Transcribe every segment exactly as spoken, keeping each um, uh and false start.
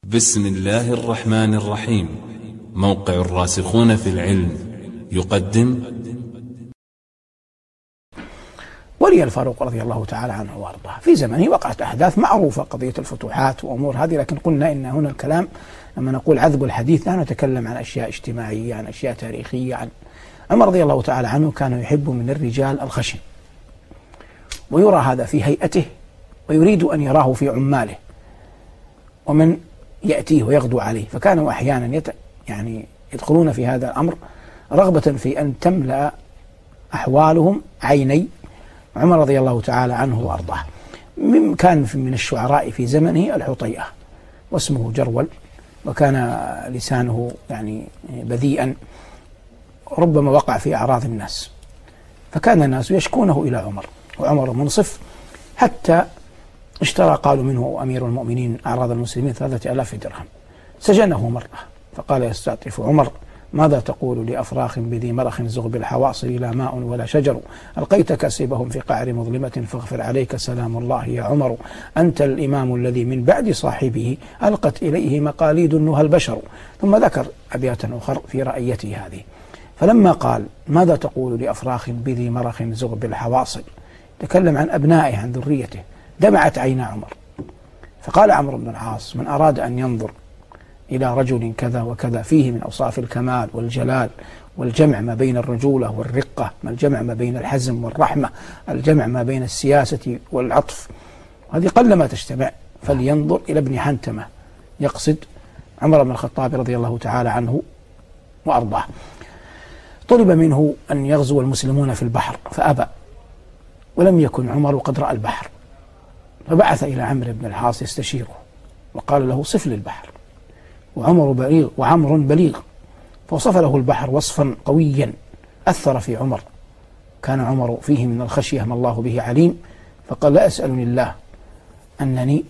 بسم الله الرحمن الرحيم. موقع الراسخون في العلم يقدم ولي الفاروق رضي الله تعالى عنه وارضاه في زمنه وقعت أحداث معروفة، قضية الفتوحات وأمور هذه، لكن قلنا إن هنا الكلام لما نقول عذب الحديث لا نتكلم عن أشياء اجتماعية، عن أشياء تاريخية. عن عمر رضي الله تعالى عنه كان يحب من الرجال الخشن، ويرى هذا في هيئته ويريد أن يراه في عماله ومن يأتيه ويغدو عليه، فكانوا أحيانا يت... يعني يدخلون في هذا الأمر رغبة في أن تملأ أحوالهم عيني عمر رضي الله تعالى عنه وأرضاه. كان من الشعراء في زمنه الحطيئة واسمه جرول، وكان لسانه يعني بذيئا، ربما وقع في أعراض الناس، فكان الناس يشكونه إلى عمر وعمر منصف، حتى اشترى قالوا منه أمير المؤمنين أعراض المسلمين ثلاثة آلاف درهم، سجنه مرة فقال يستعطف عمر: ماذا تقول لأفراخ بذي مرخ زغب الحواصل لا ماء ولا شجر، ألقيت كاسبهم في قعر مظلمة فاغفر عليك سلام الله يا عمر، أنت الإمام الذي من بعد صاحبه ألقت إليه مقاليد النهى البشر. ثم ذكر أبياتا أخر في رأيته هذه، فلما قال ماذا تقول لأفراخ بذي مرخ زغب الحواصل تكلم عن أبنائه عن ذريته، دمعت عينا عمر، فقال عمرو بن العاص: من أراد أن ينظر إلى رجل كذا وكذا فيه من أوصاف الكمال والجلال والجمع ما بين الرجولة والرقة، ما الجمع ما بين الحزم والرحمة، الجمع ما بين السياسة والعطف، هذه قلما تجتمع، فلينظر إلى ابن حنتمة، يقصد عمر بن الخطاب رضي الله تعالى عنه وأرضاه. طلب منه أن يغزو المسلمون في البحر فأبى، ولم يكن عمر قد رأى البحر، فبعث إلى عمرو بن العاص يستشيره وقال له: صف لي البحر. وعمر بليغ وعمر بليغ، فوصف له البحر وصفا قويا أثر في عمر، كان عمر فيه من الخشية ما الله به عليم، فقال: لا أسألني الله أنني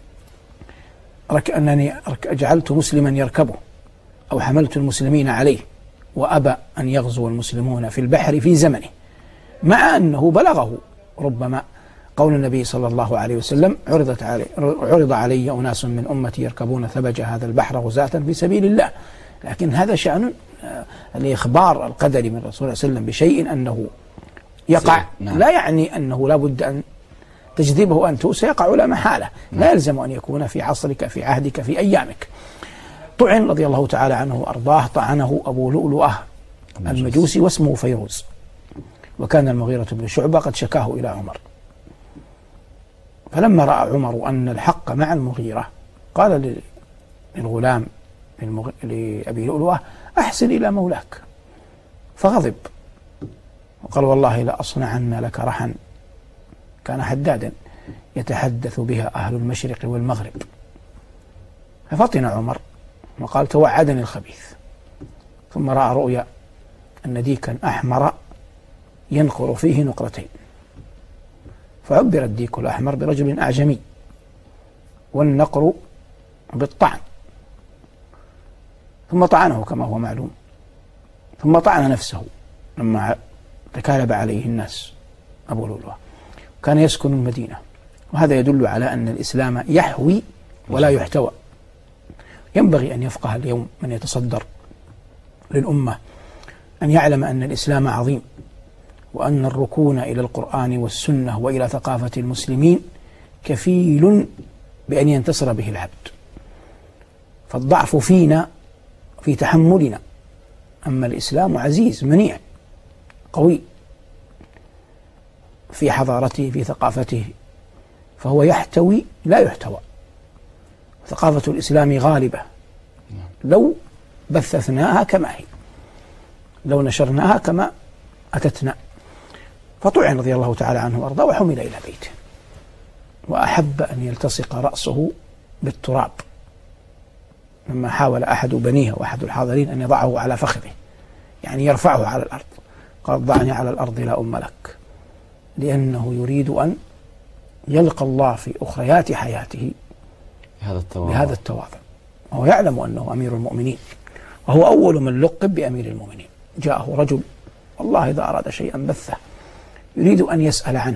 رك أنني جعلت مسلما يركبه أو حملت المسلمين عليه، وأبى أن يغزو المسلمون في البحر في زمنه، مع أنه بلغه ربما قول النبي صلى الله عليه وسلم: عرضت علي عرض علي أناس من أمتي يركبون ثبج هذا البحر غزاة في سبيل الله، لكن هذا شأن الإخبار القدري من الرسول صلى الله عليه وسلم بشيء أنه يقع، لا يعني أنه لا بد أن تجذبه أنت، سيقع لا محالة، لا يلزم أن يكون في عصرك في عهدك في أيامك. طعن رضي الله تعالى عنه وأرضاه، طعنه أبو لؤلؤة المجوسي واسمه فيروز، وكان المغيرة بن شعبة قد شكاه إلى عمر، فلما رأى عمر أن الحق مع المغيرة قال للغلام للمغ... لأبي لؤلؤة: أحسن إلى مولاك، فغضب وقال: والله لا أصنعن لك رحا. كان حدادا يتحدث بها أهل المشرق والمغرب، ففطن عمر وقال: توعدني الخبيث. ثم رأى رؤيا أن ديكا أحمر ينقر فيه نقرتين، فعبر الديك الأحمر برجل أعجمي والنقر بالطعن، ثم طعنه كما هو معلوم، ثم طعن نفسه لما تكالب عليه الناس. أبو لؤلؤة كان يسكن المدينة، وهذا يدل على أن الإسلام يحوي ولا يحتوى. ينبغي أن يفقه اليوم من يتصدر للأمة أن يعلم أن الإسلام عظيم، وأن الركون إلى القرآن والسنة وإلى ثقافة المسلمين كفيل بأن ينتصر به العبد، فالضعف فينا في تحملنا، أما الإسلام عزيز منيع قوي في حضارته في ثقافته، فهو يحتوي لا يحتوى. ثقافة الإسلام غالبة لو بثثناها كما هي، لو نشرناها كما أتتنا. فطعن رضي الله تعالى عنه وأرضاه وحمل إلى بيته، وأحب أن يلتصق رأسه بالتراب لما حاول أحد بنيه وأحد الحاضرين أن يضعه على فخذه، يعني يرفعه على الأرض، قال: ضعني على الأرض لا أم لك، لأنه يريد أن يلقى الله في أخريات حياته بهذا التواضع، وهو يعلم أنه أمير المؤمنين، وهو أول من لقب بأمير المؤمنين. جاءه رجل والله إذا أراد شيئا بثه، يريد أن يسأل عنه،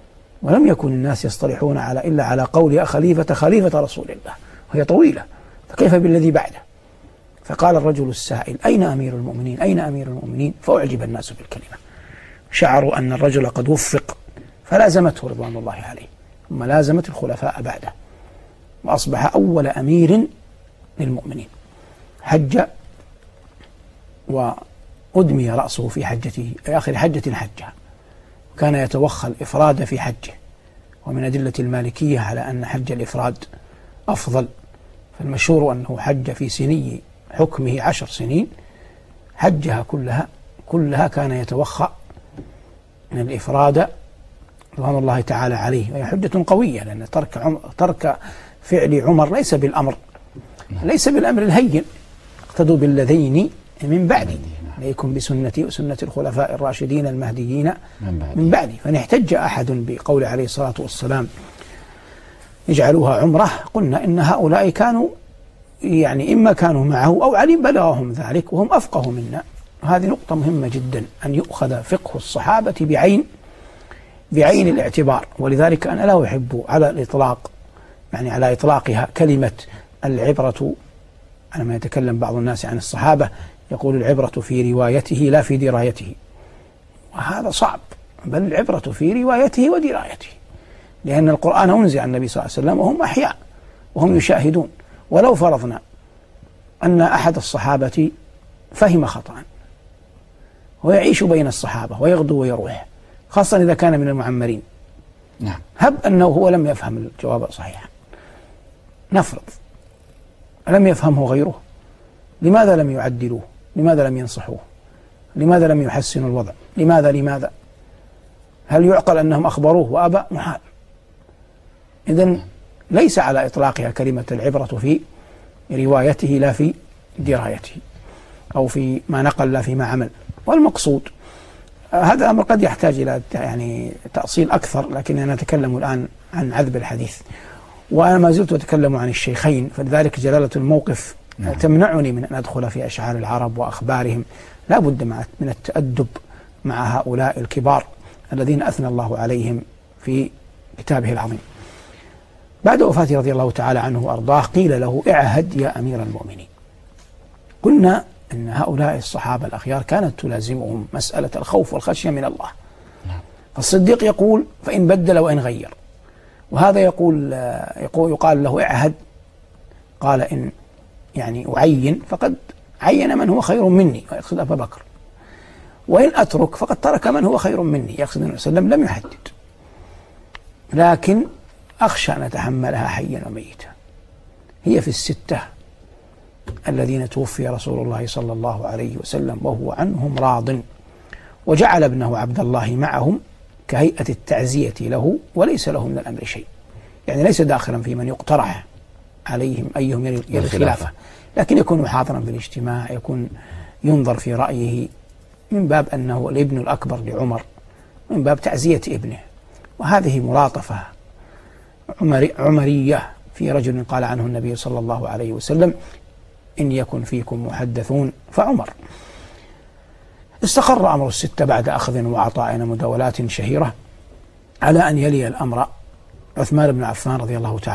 ولم يكن الناس يصطلحون على إلا على قول خليفة خليفة رسول الله، وهي طويلة، فكيف بالذي بعده؟ فقال الرجل السائل: أين أمير المؤمنين؟ أين أمير المؤمنين؟ فأعجب الناس بالكلمة، شعروا أن الرجل قد وفق، فلازمته رضوان الله عليه، ثم لازمت الخلفاء بعده، وأصبح أول أمير للمؤمنين. حج وأدمي رأسه في حجته، أي آخر حجة حجها، وكان يتوخى الإفراد في حجه، ومن أدلة المالكية على أن حج الإفراد أفضل، فالمشهور أنه حج في سني حكمه عشر سنين، حجها كلها كلها كان يتوخى من الإفراد رضوان الله تعالى عليه، وهي حجة قوية، لأن ترك عمر ترك فعل عمر ليس بالأمر ليس بالأمر الهين. اقتدوا بالذين من بعدي، عليكم بسنتي وسنة الخلفاء الراشدين المهديين من بعدي. فإن احتج أحد بقول عليه الصلاة والسلام اجعلوها عمرة، قلنا إن هؤلاء كانوا يعني إما كانوا معه أو علم بلغهم ذلك وهم أفقه منا. وهذه نقطة مهمة جدا، أن يؤخذ فقه الصحابة بعين بعين الاعتبار. ولذلك أنا لا أحب على الإطلاق يعني على إطلاقها كلمة العبرة. لما يتكلم بعض الناس عن الصحابة يقول العبرة في روايته لا في درايته، وهذا صعب، بل العبرة في روايته ودرايته، لأن القرآن أنزل عن النبي صلى الله عليه وسلم وهم أحياء وهم يشاهدون. ولو فرضنا أن أحد الصحابة فهم خطأ ويعيش بين الصحابة ويغدو ويروح، خاصة إذا كان من المعمرين، نعم، هب أنه هو لم يفهم الجواب صحيحا، نفرض لم يفهمه غيره، لماذا لم يعدلوه؟ لماذا لم ينصحوه؟ لماذا لم يحسنوا الوضع؟ لماذا لماذا هل يعقل أنهم أخبروه وأبى؟ محال. إذن ليس على إطلاقها كلمة العبرة في روايته لا في درايته، أو في ما نقل لا فيما عمل. والمقصود هذا الأمر قد يحتاج إلى يعني تأصيل أكثر، لكننا نتكلم الآن عن عذب الحديث، وأنا ما زلت أتكلم عن الشيخين، فلذلك جلالة الموقف نعم. تمنعني من أن أدخل في أشعار العرب وأخبارهم. لا بد من التأدب مع هؤلاء الكبار الذين أثنى الله عليهم في كتابه العظيم. بعد وفاته رضي الله تعالى عنه وأرضاه قيل له: اعهد يا أمير المؤمنين. قلنا أن هؤلاء الصحابة الأخيار كانت تلازمهم مسألة الخوف والخشية من الله. فالصديق يقول: فإن بدل وإن غير. وهذا يقول, يقول يقال له: اعهد، قال إن يعني أعين فقد عين من هو خير مني، ويقصد أبا بكر. وإن أترك فقد ترك من هو خير مني، يقصد النبي صلى الله عليه وسلم لم يحدد، لكن أخشى أن أتحملها حيا وميتا. هي في الستة الذين توفي رسول الله صلى الله عليه وسلم وهو عنهم راض، وجعل ابنه عبد الله معهم كهيئة التعزية له، وليس له من الأمر شيء، يعني ليس داخلا في من يقترح عليهم أيهم يلي الخلافة، لكن يكون حاضرا في الاجتماع، يكون ينظر في رأيه من باب أنه الابن الأكبر لعمر، من باب تعزية ابنه. وهذه ملاطفة عمري عمرية في رجل قال عنه النبي صلى الله عليه وسلم: إن يكن فيكم محدثون فعمر. استقر أمر الستة بعد أخذ وعطاء مداولات شهيرة على أن يلي الأمر عثمان بن عفان رضي الله تعالى